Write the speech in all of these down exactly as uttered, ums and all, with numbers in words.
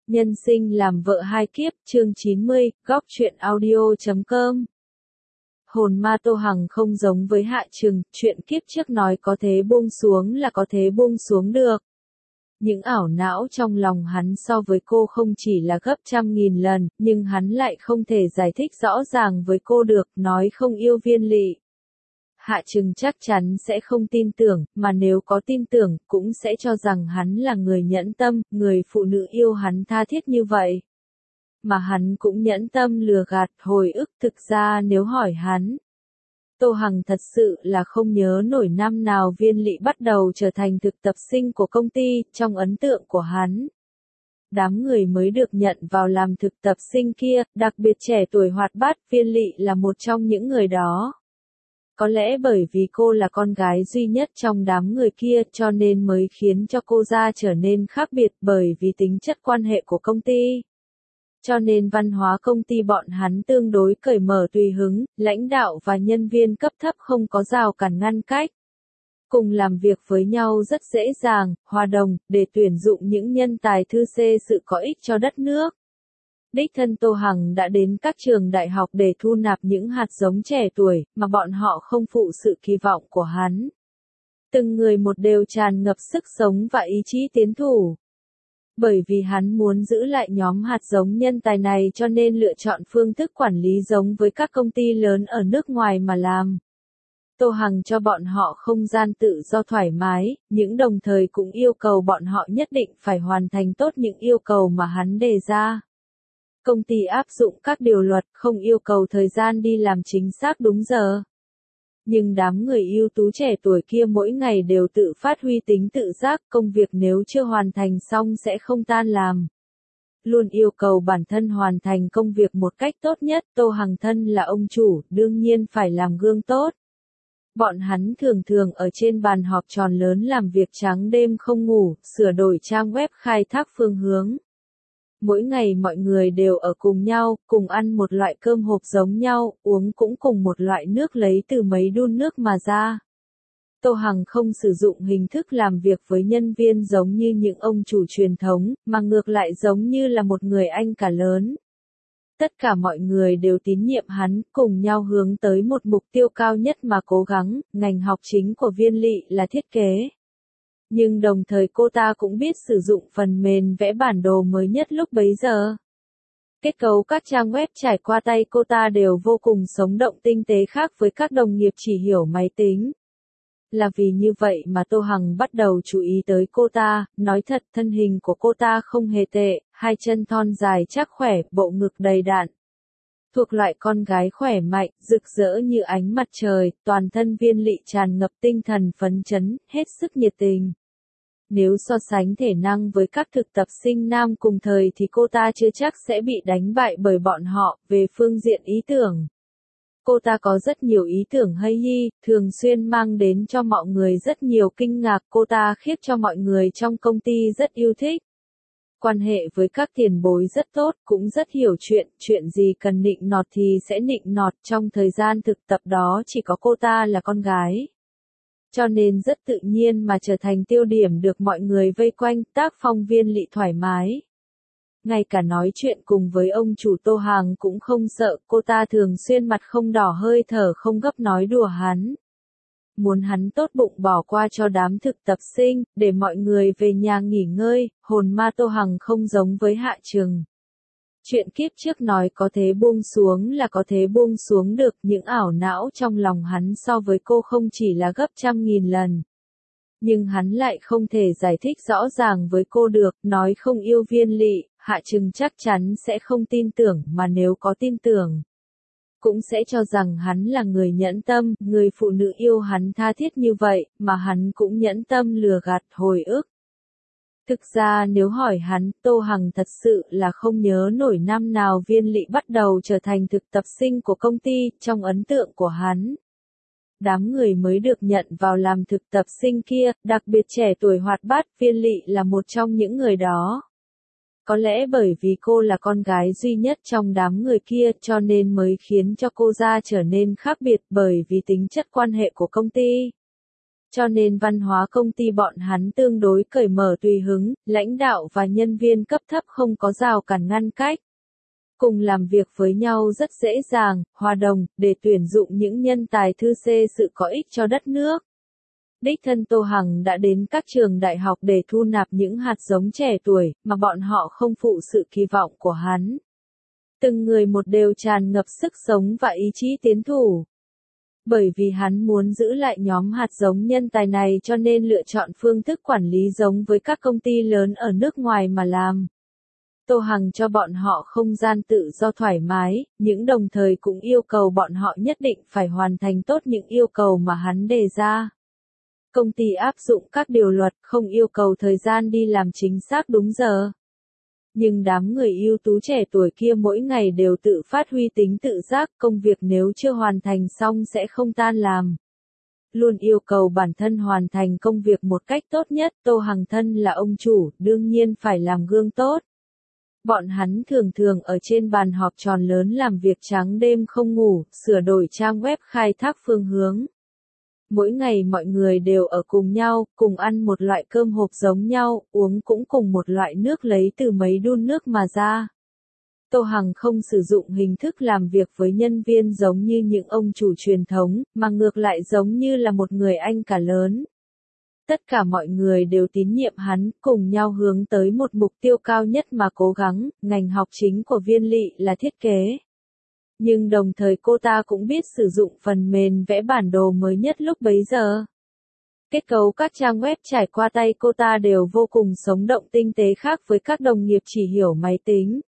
Nhân sinh làm vợ hai kiếp, chương chín mươi, góc truyện audio chấm com. Hồn ma Tô Hằng không giống với Hạ Trừng, chuyện kiếp trước nói có thế buông xuống là có thế buông xuống được. Những ảo não trong lòng hắn so với cô không chỉ là gấp trăm nghìn lần, nhưng hắn lại không thể giải thích rõ ràng với cô được, nói không yêu Viên Lị. Hạ Trừng chắc chắn sẽ không tin tưởng, mà nếu có tin tưởng, cũng sẽ cho rằng hắn là người nhẫn tâm, người phụ nữ yêu hắn tha thiết như vậy. Mà hắn cũng nhẫn tâm lừa gạt, hồi ức. Thực ra nếu hỏi hắn, Tô Hằng thật sự là không nhớ nổi năm nào Viên Lị bắt đầu trở thành thực tập sinh của công ty. Trong ấn tượng của hắn, đám người mới được nhận vào làm thực tập sinh kia, đặc biệt trẻ tuổi hoạt bát, Viên Lị là một trong những người đó. Có lẽ bởi vì cô là con gái duy nhất trong đám người kia cho nên mới khiến cho cô ra trở nên khác biệt, bởi vì tính chất quan hệ của công ty. Cho nên văn hóa công ty bọn hắn tương đối cởi mở tùy hứng, lãnh đạo và nhân viên cấp thấp không có rào cản ngăn cách. Cùng làm việc với nhau rất dễ dàng, hòa đồng, để tuyển dụng những nhân tài thư xê sự có ích cho đất nước. Đích thân Tô Hằng đã đến các trường đại học để thu nạp những hạt giống trẻ tuổi, mà bọn họ không phụ sự kỳ vọng của hắn. Từng người một đều tràn ngập sức sống và ý chí tiến thủ. Bởi vì hắn muốn giữ lại nhóm hạt giống nhân tài này cho nên lựa chọn phương thức quản lý giống với các công ty lớn ở nước ngoài mà làm. Tô Hằng cho bọn họ không gian tự do thoải mái, nhưng đồng thời cũng yêu cầu bọn họ nhất định phải hoàn thành tốt những yêu cầu mà hắn đề ra. Công ty áp dụng các điều luật, không yêu cầu thời gian đi làm chính xác đúng giờ. Nhưng đám người ưu tú trẻ tuổi kia mỗi ngày đều tự phát huy tính tự giác, công việc nếu chưa hoàn thành xong sẽ không tan làm. Luôn yêu cầu bản thân hoàn thành công việc một cách tốt nhất. Tô Hằng thân là ông chủ, đương nhiên phải làm gương tốt. Bọn hắn thường thường ở trên bàn họp tròn lớn làm việc trắng đêm không ngủ, sửa đổi trang web khai thác phương hướng. Mỗi ngày mọi người đều ở cùng nhau, cùng ăn một loại cơm hộp giống nhau, uống cũng cùng một loại nước lấy từ mấy đun nước mà ra. Tô Hằng không sử dụng hình thức làm việc với nhân viên giống như những ông chủ truyền thống, mà ngược lại giống như là một người anh cả lớn. Tất cả mọi người đều tín nhiệm hắn, cùng nhau hướng tới một mục tiêu cao nhất mà cố gắng. Ngành học chính của Viên Lị là thiết kế. Nhưng đồng thời cô ta cũng biết sử dụng phần mềm vẽ bản đồ mới nhất lúc bấy giờ. Kết cấu các trang web trải qua tay cô ta đều vô cùng sống động tinh tế, khác với các đồng nghiệp chỉ hiểu máy tính. Là vì như vậy mà Tô Hằng bắt đầu chú ý tới cô ta. Nói thật, thân hình của cô ta không hề tệ, hai chân thon dài chắc khỏe, bộ ngực đầy đặn. Thuộc loại con gái khỏe mạnh, rực rỡ như ánh mặt trời, toàn thân Viên Lị tràn ngập tinh thần phấn chấn, hết sức nhiệt tình. Nếu so sánh thể năng với các thực tập sinh nam cùng thời thì cô ta chưa chắc sẽ bị đánh bại bởi bọn họ. Về phương diện ý tưởng, cô ta có rất nhiều ý tưởng hay hi, thường xuyên mang đến cho mọi người rất nhiều kinh ngạc. Cô ta khiến cho mọi người trong công ty rất yêu thích. Quan hệ với các tiền bối rất tốt, cũng rất hiểu chuyện, chuyện gì cần nịnh nọt thì sẽ nịnh nọt. Trong thời gian thực tập đó chỉ có cô ta là con gái. Cho nên rất tự nhiên mà trở thành tiêu điểm được mọi người vây quanh. Tác phong Viên Lị thoải mái. Ngay cả nói chuyện cùng với ông chủ Tô Hằng cũng không sợ, cô ta thường xuyên mặt không đỏ hơi thở không gấp nói đùa hắn. Muốn hắn tốt bụng bỏ qua cho đám thực tập sinh, để mọi người về nhà nghỉ ngơi. Hồn ma Tô Hằng không giống với Hạ Trừng. Chuyện kiếp trước nói có thế buông xuống là có thế buông xuống được, những ảo não trong lòng hắn so với cô không chỉ là gấp trăm nghìn lần. Nhưng hắn lại không thể giải thích rõ ràng với cô được, nói không yêu Viên Lị. Hạ Trừng chắc chắn sẽ không tin tưởng, mà nếu có tin tưởng, cũng sẽ cho rằng hắn là người nhẫn tâm, người phụ nữ yêu hắn tha thiết như vậy, mà hắn cũng nhẫn tâm lừa gạt, hồi ức. Thực ra nếu hỏi hắn, Tô Hằng thật sự là không nhớ nổi năm nào Viên Lị bắt đầu trở thành thực tập sinh của công ty. Trong ấn tượng của hắn, đám người mới được nhận vào làm thực tập sinh kia, đặc biệt trẻ tuổi hoạt bát, Viên Lị là một trong những người đó. Có lẽ bởi vì cô là con gái duy nhất trong đám người kia cho nên mới khiến cho cô ra trở nên khác biệt, bởi vì tính chất quan hệ của công ty. Cho nên văn hóa công ty bọn hắn tương đối cởi mở tùy hứng, lãnh đạo và nhân viên cấp thấp không có rào cản ngăn cách. Cùng làm việc với nhau rất dễ dàng, hòa đồng, để tuyển dụng những nhân tài thư xê sự có ích cho đất nước. Đích thân Tô Hằng đã đến các trường đại học để thu nạp những hạt giống trẻ tuổi, mà bọn họ không phụ sự kỳ vọng của hắn. Từng người một đều tràn ngập sức sống và ý chí tiến thủ. Bởi vì hắn muốn giữ lại nhóm hạt giống nhân tài này cho nên lựa chọn phương thức quản lý giống với các công ty lớn ở nước ngoài mà làm. Tô Hằng cho bọn họ không gian tự do thoải mái, nhưng đồng thời cũng yêu cầu bọn họ nhất định phải hoàn thành tốt những yêu cầu mà hắn đề ra. Công ty áp dụng các điều luật không yêu cầu thời gian đi làm chính xác đúng giờ. Nhưng đám người ưu tú trẻ tuổi kia mỗi ngày đều tự phát huy tính tự giác, công việc nếu chưa hoàn thành xong sẽ không tan làm. Luôn yêu cầu bản thân hoàn thành công việc một cách tốt nhất, Tô Hằng thân là ông chủ, đương nhiên phải làm gương tốt. Bọn hắn thường thường ở trên bàn họp tròn lớn làm việc trắng đêm không ngủ, sửa đổi trang web khai thác phương hướng. Mỗi ngày mọi người đều ở cùng nhau, cùng ăn một loại cơm hộp giống nhau, uống cũng cùng một loại nước lấy từ mấy đun nước mà ra. Tô Hằng không sử dụng hình thức làm việc với nhân viên giống như những ông chủ truyền thống, mà ngược lại giống như là một người anh cả lớn. Tất cả mọi người đều tín nhiệm hắn, cùng nhau hướng tới một mục tiêu cao nhất mà cố gắng, ngành học chính của Viên Lỵ là thiết kế. Nhưng đồng thời cô ta cũng biết sử dụng phần mềm vẽ bản đồ mới nhất lúc bấy giờ. Kết cấu các trang web trải qua tay cô ta đều vô cùng sống động tinh tế khác với các đồng nghiệp chỉ hiểu máy tính.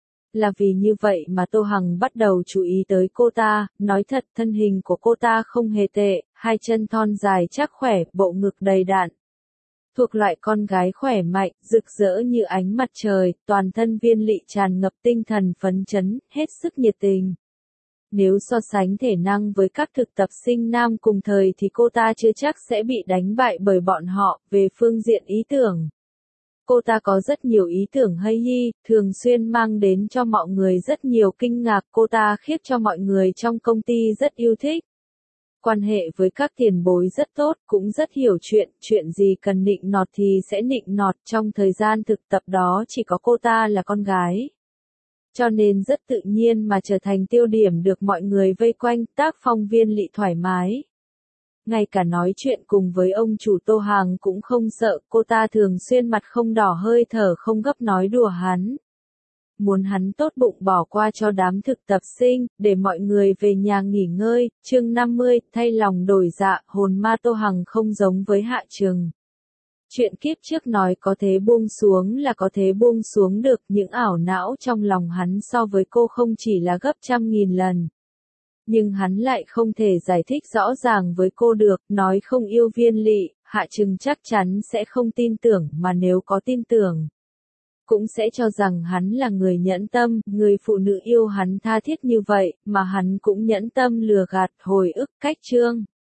Là vì như vậy mà Tô Hằng bắt đầu chú ý tới cô ta, nói thật thân hình của cô ta không hề tệ, hai chân thon dài chắc khỏe, bộ ngực đầy đặn. Thuộc loại con gái khỏe mạnh, rực rỡ như ánh mặt trời, toàn thân Viên Lỵ tràn ngập tinh thần phấn chấn, hết sức nhiệt tình. Nếu so sánh thể năng với các thực tập sinh nam cùng thời thì cô ta chưa chắc sẽ bị đánh bại bởi bọn họ, về phương diện ý tưởng. Cô ta có rất nhiều ý tưởng hay hi, thường xuyên mang đến cho mọi người rất nhiều kinh ngạc, cô ta khiến cho mọi người trong công ty rất yêu thích. Quan hệ với các tiền bối rất tốt, cũng rất hiểu chuyện, chuyện gì cần nịnh nọt thì sẽ nịnh nọt, trong thời gian thực tập đó chỉ có cô ta là con gái. Cho nên rất tự nhiên mà trở thành tiêu điểm được mọi người vây quanh, tác phong Viên Lỵ thoải mái. Ngay cả nói chuyện cùng với ông chủ Tô Hằng cũng không sợ, cô ta thường xuyên mặt không đỏ hơi thở không gấp nói đùa hắn. Muốn hắn tốt bụng bỏ qua cho đám thực tập sinh, để mọi người về nhà nghỉ ngơi, chương năm mươi, thay lòng đổi dạ, hồn ma Tô Hằng không giống với Hạ Trừng. Chuyện kiếp trước nói có thế buông xuống là có thế buông xuống được, những ảo não trong lòng hắn so với cô không chỉ là gấp trăm nghìn lần. Nhưng hắn lại không thể giải thích rõ ràng với cô được, nói không yêu Viên Lỵ, Hạ Trừng chắc chắn sẽ không tin tưởng, mà nếu có tin tưởng, cũng sẽ cho rằng hắn là người nhẫn tâm, người phụ nữ yêu hắn tha thiết như vậy, mà hắn cũng nhẫn tâm lừa gạt hồi ức cách chương.